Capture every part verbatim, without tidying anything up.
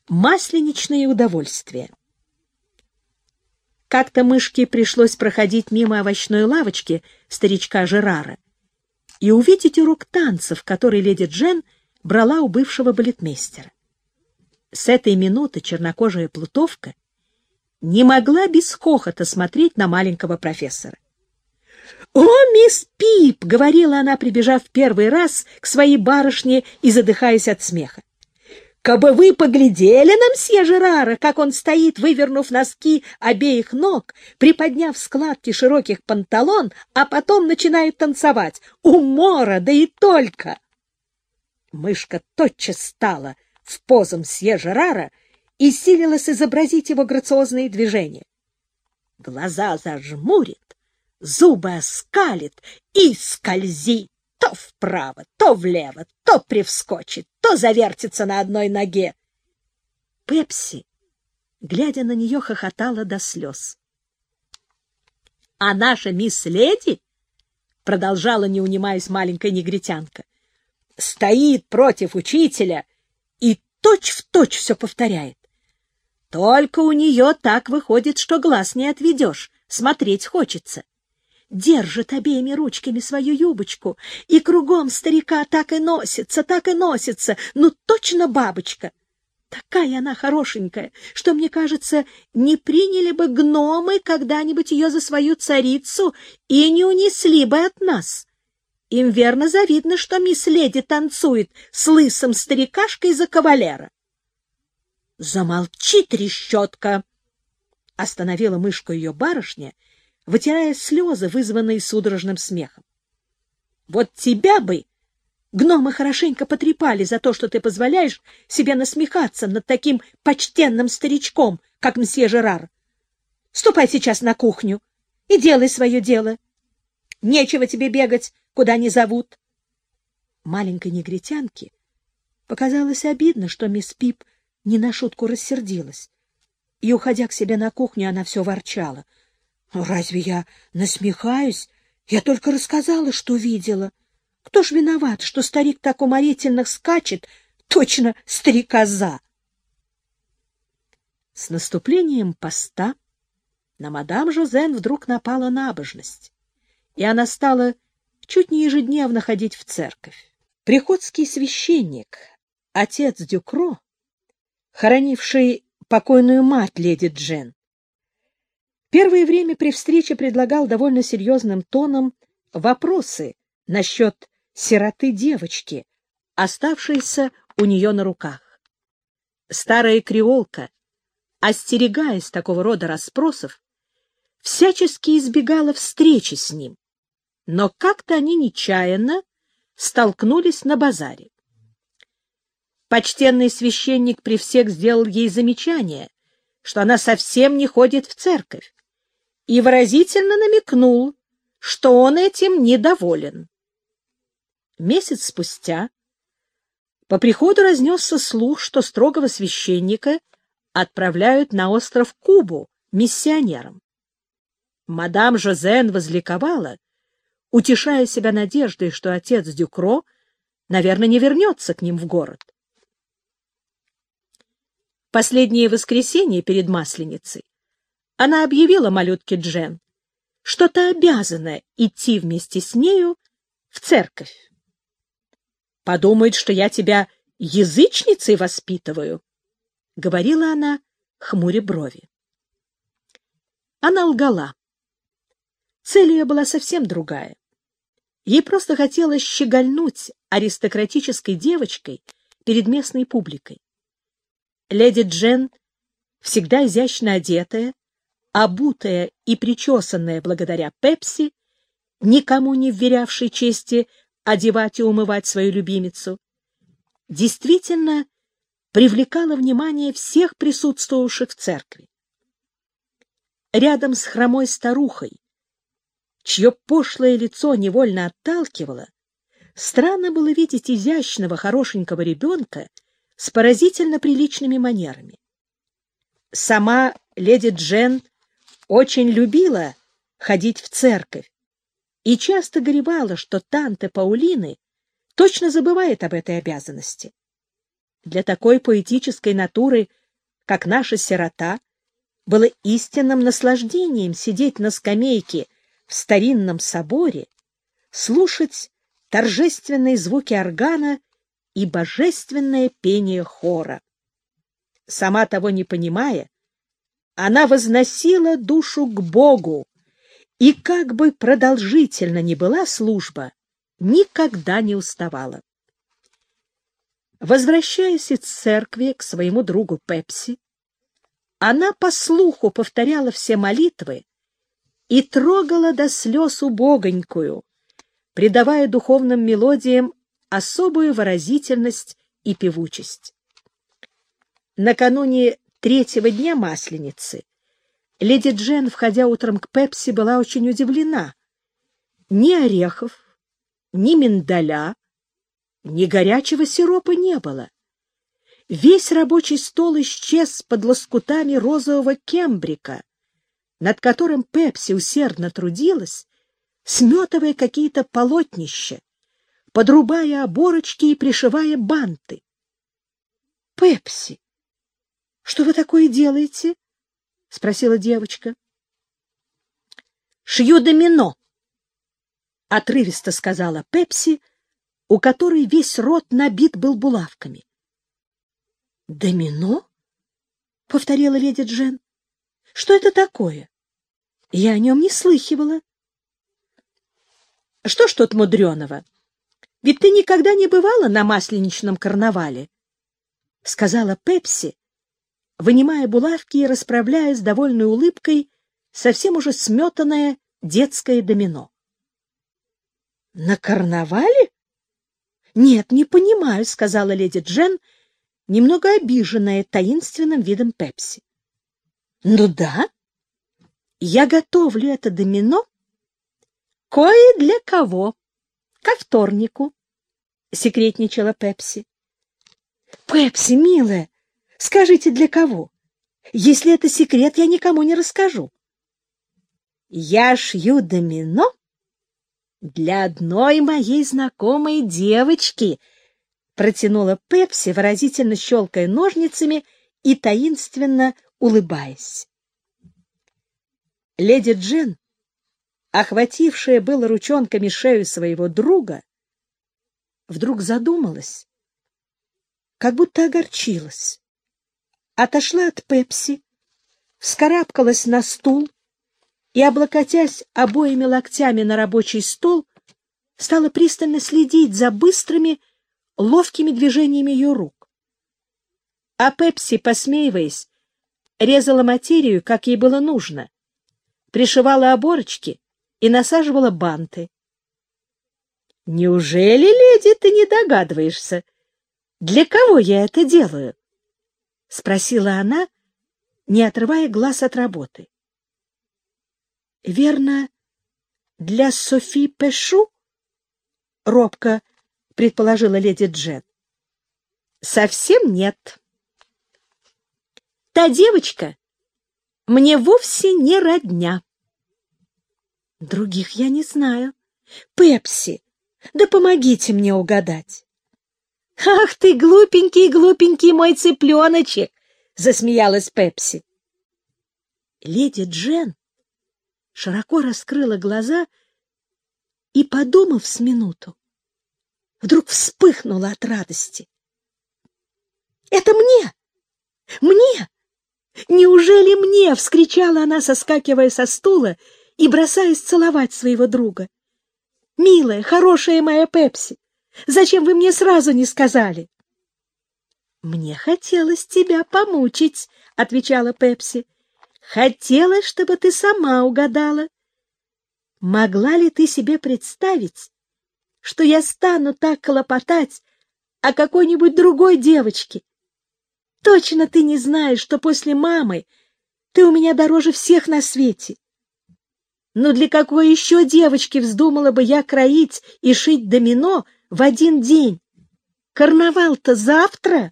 Масленичное удовольствие. Как-то мышке пришлось проходить мимо овощной лавочки старичка Жерара и увидеть урок танцев, который леди Джен брала у бывшего балетмейстера. С этой минуты чернокожая плутовка не могла без хохота смотреть на маленького профессора. «О, мисс Пип!» — говорила она, прибежав в первый раз к своей барышне и задыхаясь от смеха. «Кабы вы поглядели на мсье Жерара, как он стоит, вывернув носки обеих ног, приподняв складки широких панталон, а потом начинает танцевать. Умора, да и только!» Мышка тотчас стала в позу мсье Жерара и силилась изобразить его грациозные движения. Глаза зажмурит, зубы оскалит и скользит то вправо, то влево, то привскочит, то завертится на одной ноге. Пепси, глядя на нее, хохотала до слез. — А наша мисс Леди, — продолжала, не унимаясь маленькая негритянка, — стоит против учителя и точь-в-точь все повторяет. Только у нее так выходит, что глаз не отведешь, смотреть хочется. Держит обеими ручками свою юбочку, и кругом старика так и носится, так и носится, ну точно бабочка. Такая она хорошенькая, что, мне кажется, не приняли бы гномы когда-нибудь ее за свою царицу и не унесли бы от нас. Им верно завидно, что мисс Леди танцует с лысым старикашкой за кавалера. — Замолчи, трещотка! — остановила мышку ее барышня, вытирая слезы, вызванные судорожным смехом. — Вот тебя бы гномы хорошенько потрепали за то, что ты позволяешь себе насмехаться над таким почтенным старичком, как мсье Жерар. Ступай сейчас на кухню и делай свое дело. Нечего тебе бегать, куда не зовут. Маленькой негритянке показалось обидно, что мисс Пип не на шутку рассердилась, и, уходя к себе на кухню, она все ворчала. «Разве я насмехаюсь? Я только рассказала, что видела. Кто ж виноват, что старик так уморительно скачет, точно старикоза?» С наступлением поста на мадам Жозен вдруг напала набожность, и она стала чуть не ежедневно ходить в церковь. Приходский священник, отец Дюкро, хоронивший покойную мать леди Джен, первое время при встрече предлагал довольно серьезным тоном вопросы насчет сироты девочки, оставшейся у нее на руках. Старая креолка, остерегаясь такого рода расспросов, всячески избегала встречи с ним, но как-то они нечаянно столкнулись на базаре. Почтенный священник при всех сделал ей замечание, что она совсем не ходит в церковь, и выразительно намекнул, что он этим недоволен. Месяц спустя по приходу разнесся слух, что строгого священника отправляют на остров Кубу миссионером. Мадам Жозен возликовала, утешая себя надеждой, что отец Дюкро, наверное, не вернется к ним в город. Последнее воскресенье перед Масленицей она объявила малютке Джен, что та обязана идти вместе с нею в церковь. «Подумает, что я тебя язычницей воспитываю», — говорила она, хмуря брови. Она лгала. Цель ее была совсем другая. Ей просто хотелось щегольнуть аристократической девочкой перед местной публикой. Леди Джен, всегда изящно одетая, обутая и причесанная благодаря Пепси, никому не вверявшей чести одевать и умывать свою любимицу, действительно привлекала внимание всех присутствовавших в церкви. Рядом с хромой старухой, чье пошлое лицо невольно отталкивало, странно было видеть изящного, хорошенького ребенка с поразительно приличными манерами. Сама леди Джен очень любила ходить в церковь и часто горевала, что танте Паулины точно забывает об этой обязанности. Для такой поэтической натуры, как наша сирота, было истинным наслаждением сидеть на скамейке в старинном соборе, слушать торжественные звуки органа и божественное пение хора. Сама того не понимая, она возносила душу к Богу, и как бы продолжительна ни была служба, никогда не уставала. Возвращаясь из церкви к своему другу Пепси, она по слуху повторяла все молитвы и трогала до слез убогонькую, придавая духовным мелодиям особую выразительность и певучесть. Накануне третьего дня Масленицы леди Джен, входя утром к Пепси, была очень удивлена. Ни орехов, ни миндаля, ни горячего сиропа не было. Весь рабочий стол исчез под лоскутами розового кембрика, над которым Пепси усердно трудилась, сметывая какие-то полотнища, подрубая оборочки и пришивая банты. — Пепси, что вы такое делаете? — спросила девочка. — Шью домино, — отрывисто сказала Пепси, у которой весь рот набит был булавками. — Домино? — повторила леди Джен. — Что это такое? Я о нем не слыхивала. — Что ж тут мудреного? Ведь ты никогда не бывала на масленичном карнавале, — сказала Пепси, вынимая булавки и расправляя с довольной улыбкой совсем уже сметанное детское домино. — На карнавале? — Нет, не понимаю, — сказала леди Джен, немного обиженная таинственным видом Пепси. — Ну да, я готовлю это домино кое для кого, ко вторнику, — секретничала Пепси. — Пепси, милая, скажите, для кого? Если это секрет, я никому не расскажу. — Я шью домино для одной моей знакомой девочки, — протянула Пепси, выразительно щелкая ножницами и таинственно улыбаясь. Леди Джен, охватившая было ручонками шею своего друга, вдруг задумалась, как будто огорчилась, отошла от Пепси, вскарабкалась на стул и, облокотясь обоими локтями на рабочий стол, стала пристально следить за быстрыми, ловкими движениями ее рук. А Пепси, посмеиваясь, резала материю, как ей было нужно, пришивала оборочки и насаживала банты. — Неужели, леди, ты не догадываешься, для кого я это делаю? — спросила она, не отрывая глаз от работы. — Верно, для Софи Пешу? — робко предположила леди Джен. — Совсем нет. Та девочка мне вовсе не родня. — Других я не знаю. Пепси, да помогите мне угадать. — Ах ты, глупенький-глупенький мой цыпленочек! — засмеялась Пепси. Леди Джен широко раскрыла глаза и, подумав с минуту, вдруг вспыхнула от радости. — Это мне! Мне! Неужели мне? — вскричала она, соскакивая со стула и бросаясь целовать своего друга. — Милая, хорошая моя Пепси, зачем вы мне сразу не сказали? — Мне хотелось тебя помучить, — отвечала Пепси. — Хотелось, чтобы ты сама угадала. Могла ли ты себе представить, что я стану так хлопотать о какой-нибудь другой девочке? Точно ты не знаешь, что после мамы ты у меня дороже всех на свете. Но для какой еще девочки вздумала бы я кроить и шить домино в один день? Карнавал-то завтра.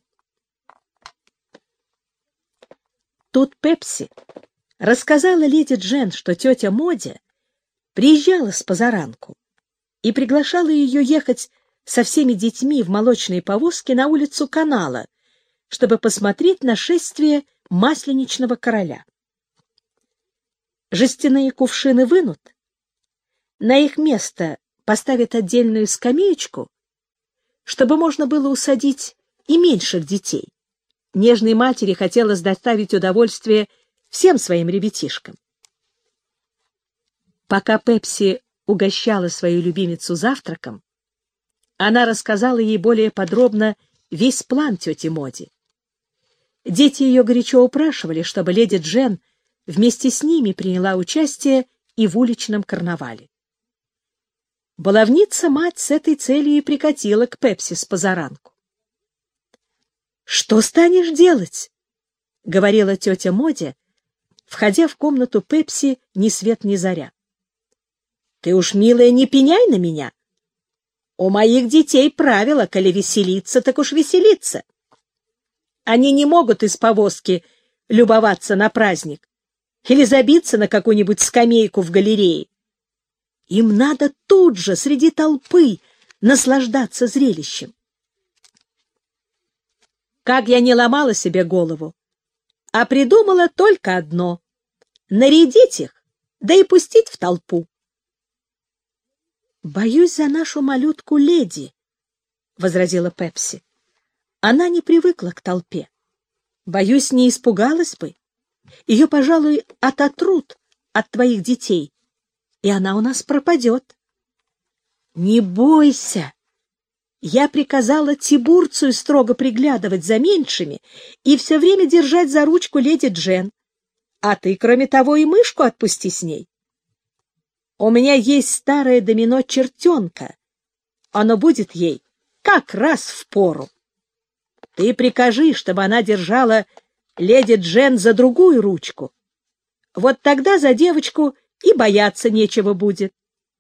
Тут Пепси рассказала леди Джен, что тетя Модя приезжала с позаранку и приглашала ее ехать со всеми детьми в молочной повозке на улицу Канала, чтобы посмотреть на шествие масленичного короля. Жестяные кувшины вынут, на их место поставят отдельную скамеечку, чтобы можно было усадить и меньших детей. Нежной матери хотелось доставить удовольствие всем своим ребятишкам. Пока Пепси угощала свою любимицу завтраком, она рассказала ей более подробно весь план тети Моди. Дети ее горячо упрашивали, чтобы леди Джен вместе с ними приняла участие и в уличном карнавале. Баловница-мать с этой целью и прикатила к Пепси с позаранку. «Что станешь делать?» — говорила тетя Моди, входя в комнату Пепси ни свет ни заря. «Ты уж, милая, не пеняй на меня. У моих детей правило, коли веселиться, так уж веселиться. Они не могут из повозки любоваться на праздник или забиться на какую-нибудь скамейку в галерее. Им надо тут же, среди толпы, наслаждаться зрелищем. Как я не ломала себе голову, а придумала только одно — нарядить их, да и пустить в толпу. «Боюсь за нашу малютку леди», — возразила Пепси. «Она не привыкла к толпе. Боюсь, не испугалась бы. Ее, пожалуй, ототрут от твоих детей, и она у нас пропадет». «Не бойся. Я приказала Тибурцию строго приглядывать за меньшими и все время держать за ручку леди Джен. А ты, кроме того, и мышку отпусти с ней. У меня есть старое домино чертенка. Оно будет ей как раз впору. Ты прикажи, чтобы она держала леди Джен за другую ручку. Вот тогда за девочку и бояться нечего будет».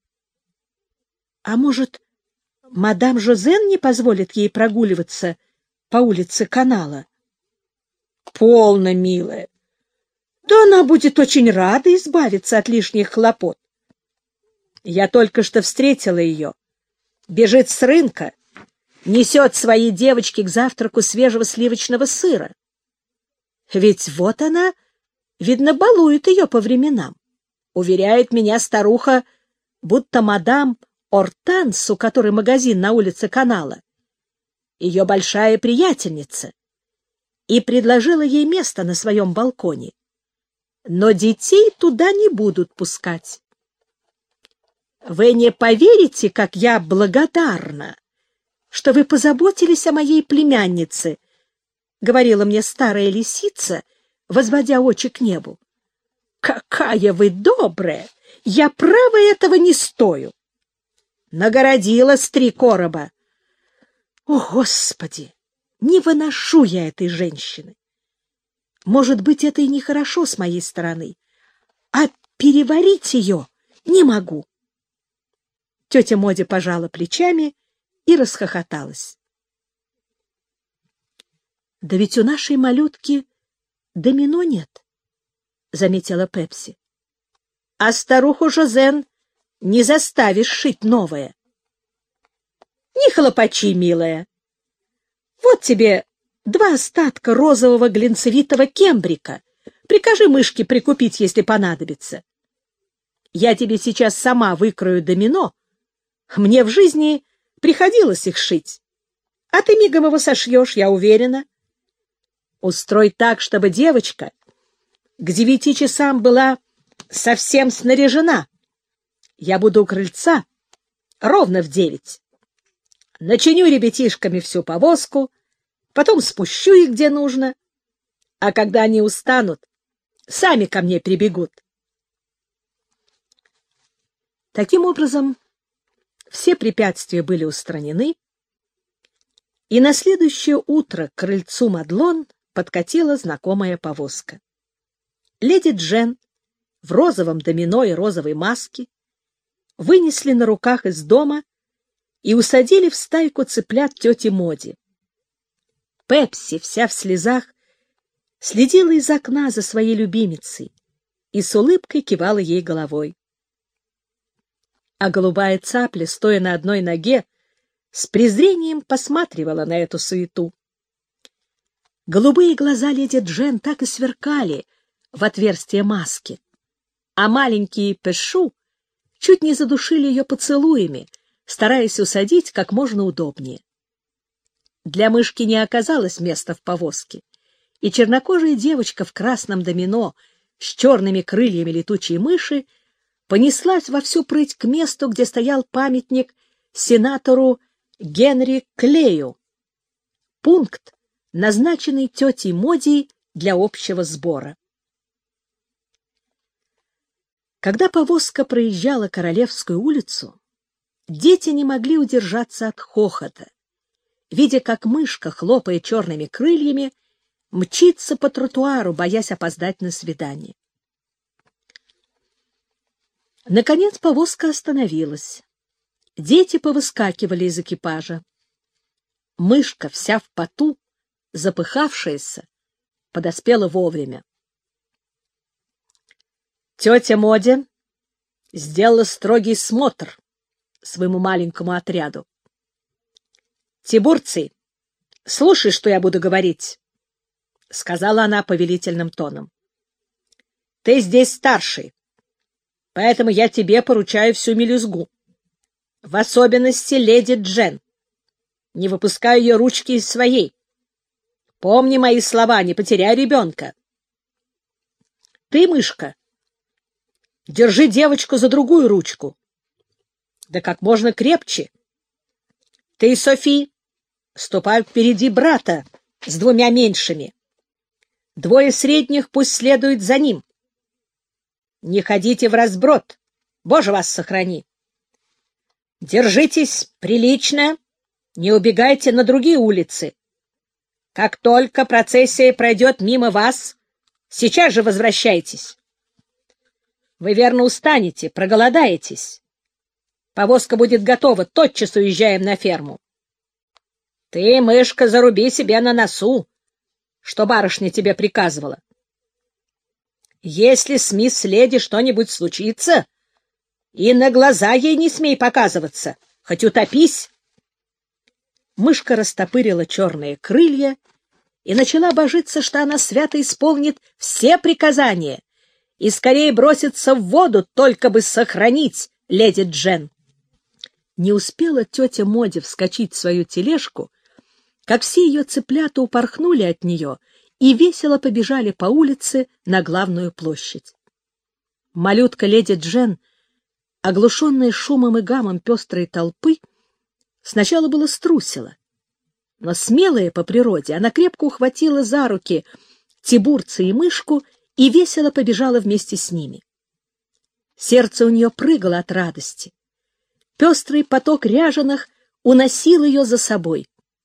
«А может, мадам Жозен не позволит ей прогуливаться по улице канала?» «Полно, милая. Да она будет очень рада избавиться от лишних хлопот. Я только что встретила ее. Бежит с рынка, несет своей девочке к завтраку свежего сливочного сыра. Ведь вот она, видно, балует ее по временам. Уверяет меня старуха, будто мадам Ортанс, у которой магазин на улице канала, ее большая приятельница, и предложила ей место на своем балконе. Но детей туда не будут пускать. Вы не поверите, как я благодарна, что вы позаботились о моей племяннице, — говорила мне старая лисица, возводя очи к небу. Какая вы добрая! Я, право, этого не стою. Нагородила с три короба. О, Господи! Не выношу я этой женщины. Может быть, это и нехорошо с моей стороны, а переварить ее не могу. Тетя Моди пожала плечами и расхохоталась. — Да ведь у нашей малютки домино нет, — заметила Пепси. — А старуху Жозен не заставишь шить новое. — Не хлопачи, милая. Вот тебе два остатка розового глинцевитого кембрика. Прикажи мышке прикупить, если понадобится. Я тебе сейчас сама выкрою домино. Мне в жизни приходилось их шить. А ты мигом его сошьешь, я уверена. Устрой так, чтобы девочка к девяти часам была совсем снаряжена. Я буду у крыльца ровно в девять. Начиню ребятишками всю повозку, потом спущу их где нужно, а когда они устанут, сами ко мне прибегут. Таким образом, все препятствия были устранены, и на следующее утро к крыльцу Мадлон подкатила знакомая повозка. Леди Джен в розовом домино и розовой маске вынесли на руках из дома и усадили в стайку цыплят тети Моди. Пепси, вся в слезах, следила из окна за своей любимицей и с улыбкой кивала ей головой. А голубая цапля, стоя на одной ноге, с презрением посматривала на эту суету. Голубые глаза леди Джен так и сверкали в отверстие маски, а маленькие Пешу чуть не задушили ее поцелуями, стараясь усадить как можно удобнее. Для мышки не оказалось места в повозке, и чернокожая девочка в красном домино с черными крыльями летучей мыши понеслась во всю прыть к месту, где стоял памятник сенатору Генри Клею, пункт, назначенный тетей Моди для общего сбора. Когда повозка проезжала Королевскую улицу, дети не могли удержаться от хохота, видя, как мышка, хлопая черными крыльями, мчится по тротуару, боясь опоздать на свидание. Наконец повозка остановилась. Дети повыскакивали из экипажа. Мышка, вся в поту, запыхавшаяся, подоспела вовремя. Тетя Моди сделала строгий смотр своему маленькому отряду. «Тибурций, слушай, что я буду говорить», — сказала она повелительным тоном. «Ты здесь старший, поэтому я тебе поручаю всю мелюзгу, в особенности леди Джен. Не выпускай ее ручки из своей. Помни мои слова, не потеряй ребенка. Ты, мышка, держи девочку за другую ручку, да как можно крепче. Ты, Софи, ступай впереди брата с двумя меньшими. Двое средних пусть следуют за ним. Не ходите в разброд, Боже вас сохрани. Держитесь прилично, не убегайте на другие улицы. Как только процессия пройдет мимо вас, сейчас же возвращайтесь. Вы верно устанете, проголодаетесь. Повозка будет готова, тотчас уезжаем на ферму. Ты, мышка, заруби себе на носу, что барышня тебе приказывала. Если с мисс Леди что-нибудь случится, и на глаза ей не смей показываться, хоть утопись. Мышка растопырила черные крылья и начала божиться, что она свято исполнит все приказания и скорее бросится в воду, только бы сохранить леди Джен. Не успела тетя Моди вскочить в свою тележку, как все ее цыплята упорхнули от нее и весело побежали по улице на главную площадь. Малютка леди Джен, оглушенная шумом и гамом пестрой толпы, сначала было струсила, но смелая по природе, она крепко ухватила за руки Тибурца и мышку и весело побежала вместе с ними. Сердце у нее прыгало от радости. Пестрый поток ряженых уносил ее за собой.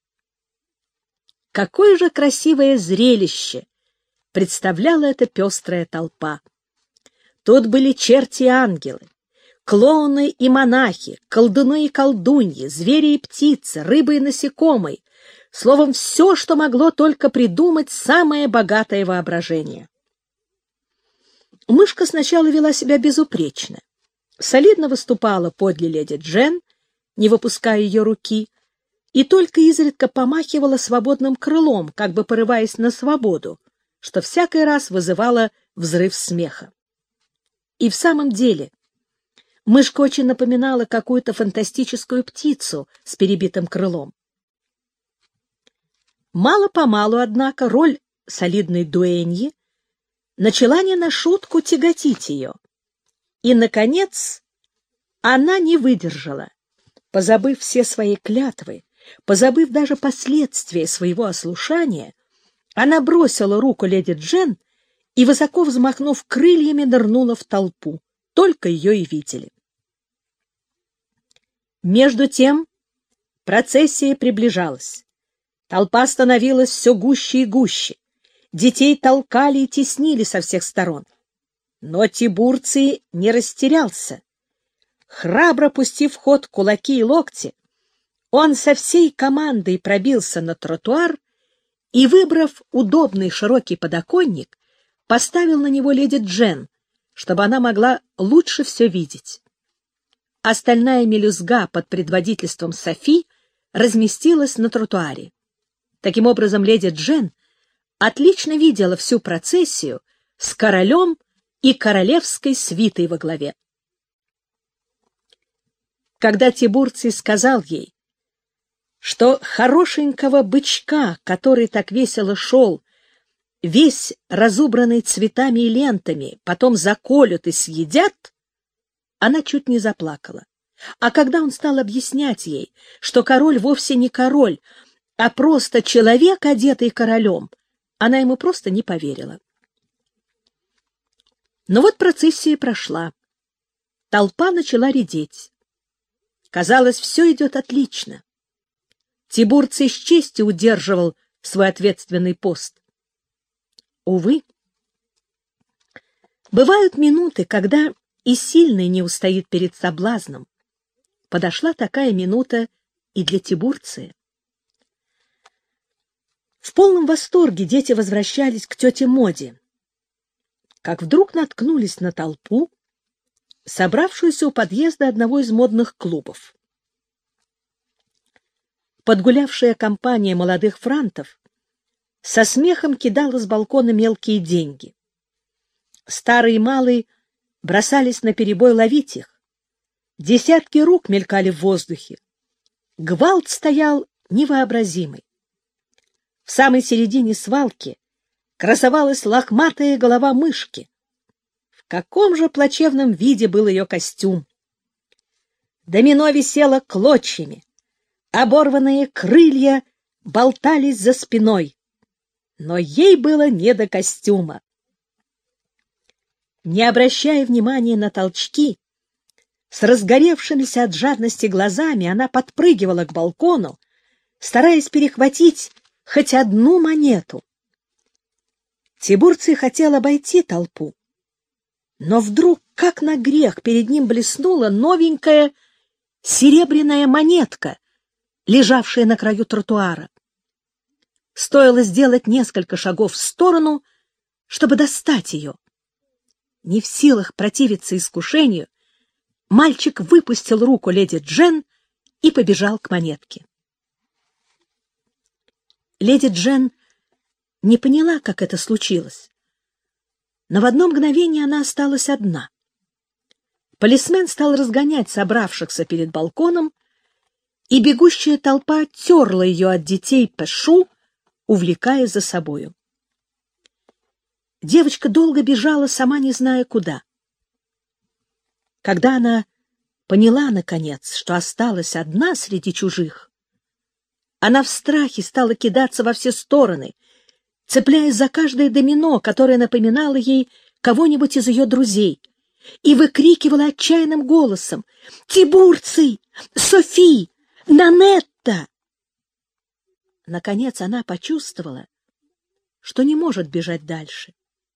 Какое же красивое зрелище представляла эта пестрая толпа! Тут были черти и ангелы, клоуны и монахи, колдуны и колдуньи, звери и птицы, рыбы и насекомые, словом, все, что могло только придумать самое богатое воображение. Мышка сначала вела себя безупречно, солидно выступала подле леди Джен, не выпуская ее руки, и только изредка помахивала свободным крылом, как бы порываясь на свободу, что всякий раз вызывало взрыв смеха. И в самом деле мышка очень напоминала какую-то фантастическую птицу с перебитым крылом. Мало-помалу, однако, роль солидной дуэньи начала не на шутку тяготить ее. И, наконец, она не выдержала, позабыв все свои клятвы, позабыв даже последствия своего ослушания, она бросила руку леди Джен и, высоко взмахнув крыльями, нырнула в толпу. Только ее и видели. Между тем процессия приближалась. Толпа становилась все гуще и гуще. Детей толкали и теснили со всех сторон. Но Тибурций не растерялся. Храбро пустив в ход кулаки и локти, он со всей командой пробился на тротуар и, выбрав удобный широкий подоконник, поставил на него леди Джен, чтобы она могла лучше все видеть. Остальная мелюзга под предводительством Софи разместилась на тротуаре. Таким образом, леди Джен отлично видела всю процессию с королем и королевской свитой во главе. Когда Тибурций сказал ей, что хорошенького бычка, который так весело шел, весь разубранный цветами и лентами, потом заколют и съедят, она чуть не заплакала. А когда он стал объяснять ей, что король вовсе не король, а просто человек, одетый королем, она ему просто не поверила. Но вот процессия прошла. Толпа начала редеть. Казалось, все идет отлично. Тибурций с честью удерживал свой ответственный пост. Увы, бывают минуты, когда и сильный не устоит перед соблазном. Подошла такая минута и для Тибурция. В полном восторге дети возвращались к тете Моде, как вдруг наткнулись на толпу, собравшуюся у подъезда одного из модных клубов. Подгулявшая компания молодых франтов со смехом кидала с балкона мелкие деньги. Старые и малые бросались наперебой ловить их. Десятки рук мелькали в воздухе. Гвалт стоял невообразимый. В самой середине свалки красовалась лохматая голова мышки. В каком же плачевном виде был ее костюм! Домино висело клочьями, оборванные крылья болтались за спиной, но ей было не до костюма. Не обращая внимания на толчки, с разгоревшимися от жадности глазами она подпрыгивала к балкону, стараясь перехватить хоть одну монету. Тибурций хотел обойти толпу, но вдруг, как на грех, перед ним блеснула новенькая серебряная монетка, лежавшая на краю тротуара. Стоило сделать несколько шагов в сторону, чтобы достать ее. Не в силах противиться искушению, мальчик выпустил руку леди Джен и побежал к монетке. Леди Джен не поняла, как это случилось, но в одно мгновение она осталась одна. Полисмен стал разгонять собравшихся перед балконом, и бегущая толпа оттерла ее от детей Пэшу, увлекая за собою. Девочка долго бежала, сама не зная куда. Когда она поняла, наконец, что осталась одна среди чужих, она в страхе стала кидаться во все стороны, цепляясь за каждое домино, которое напоминало ей кого-нибудь из ее друзей, и выкрикивала отчаянным голосом: «Тибурций! Софи! Нанетта!» Наконец она почувствовала, что не может бежать дальше.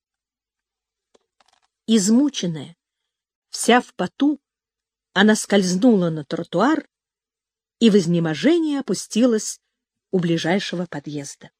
Измученная, вся в поту, она скользнула на тротуар и в изнеможении опустилась у ближайшего подъезда.